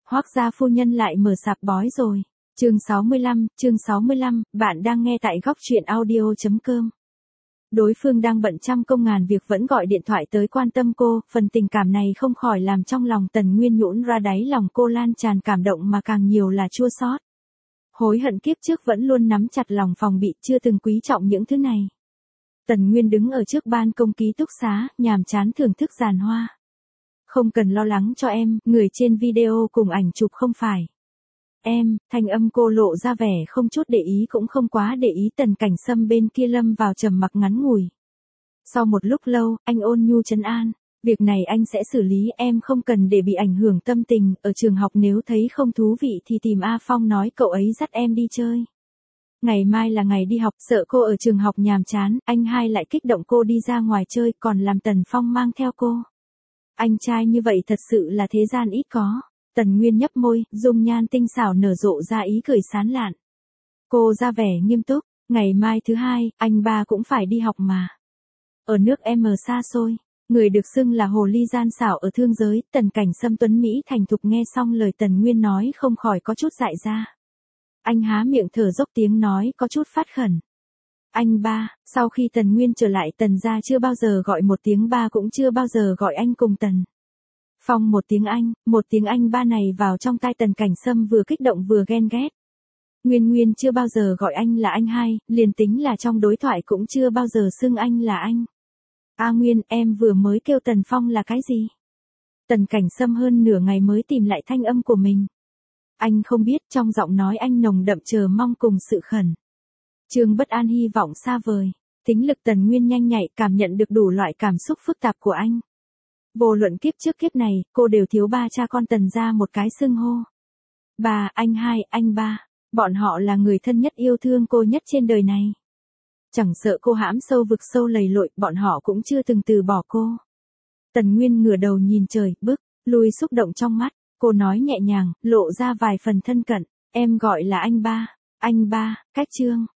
Hoác gia phu nhân lại mở sạp bói rồi. Chương 65, bạn đang nghe tại góc truyện audio.com. Đối phương đang bận trăm công ngàn việc vẫn gọi điện thoại tới quan tâm cô, phần tình cảm này không khỏi làm trong lòng Tần Nguyên nhũn ra đáy lòng cô lan tràn cảm động mà càng nhiều là chua xót. Hối hận kiếp trước vẫn luôn nắm chặt lòng phòng bị, chưa từng quý trọng những thứ này. Tần Nguyên đứng ở trước ban công ký túc xá, nhàm chán thưởng thức giàn hoa. Không cần lo lắng cho em, người trên video cùng ảnh chụp không phải em. Thanh âm cô lộ ra vẻ không chút để ý cũng không quá để ý. Tần Cảnh Sâm bên kia lâm vào trầm mặc ngắn ngủi. Sau một lúc lâu, anh ôn nhu trấn an, việc này anh sẽ xử lý, em không cần để bị ảnh hưởng tâm tình. Ở trường học nếu thấy không thú vị thì tìm A Phong nói cậu ấy dắt em đi chơi. Ngày mai là ngày đi học, sợ cô ở trường học nhàm chán, anh hai lại kích động cô đi ra ngoài chơi, còn làm Tần Phong mang theo cô. Anh trai như vậy thật sự là thế gian ít có. Tần Nguyên nhấp môi, dung nhan tinh xảo nở rộ ra ý cười sán lạn. Cô ra vẻ nghiêm túc, ngày mai thứ hai, anh ba cũng phải đi học mà. Ở nước M xa xôi, người được xưng là hồ ly gian xảo ở thương giới, Tần Cảnh Sâm tuấn Mỹ thành thục nghe xong lời Tần Nguyên nói không khỏi có chút dại ra. Anh há miệng thở dốc tiếng nói có chút phát khẩn. Anh ba, sau khi Tần Nguyên trở lại Tần gia chưa bao giờ gọi một tiếng ba, cũng chưa bao giờ gọi anh cùng Tần Phong một tiếng anh ba này vào trong tai Tần Cảnh Sâm vừa kích động vừa ghen ghét. Nguyên chưa bao giờ gọi anh là anh hai, liền tính là trong đối thoại cũng chưa bao giờ xưng anh là anh. A Nguyên, em vừa mới kêu Tần Phong là cái gì? Tần Cảnh Sâm hơn nửa ngày mới tìm lại thanh âm của mình. Anh không biết, trong giọng nói anh nồng đậm chờ mong cùng sự khẩn trương bất an, hy vọng xa vời. Tính lực Tần Nguyên nhanh nhạy, cảm nhận được đủ loại cảm xúc phức tạp của anh. Vô luận kiếp trước kiếp này, cô đều thiếu ba cha con Tần ra một cái xưng hô. Ba, anh hai, anh ba, bọn họ là người thân nhất yêu thương cô nhất trên đời này. Chẳng sợ cô hãm sâu vực sâu lầy lội, bọn họ cũng chưa từng từ bỏ cô. Tần Nguyên ngửa đầu nhìn trời, bước lui xúc động trong mắt, cô nói nhẹ nhàng, lộ ra vài phần thân cận, em gọi là anh ba, cách Trương.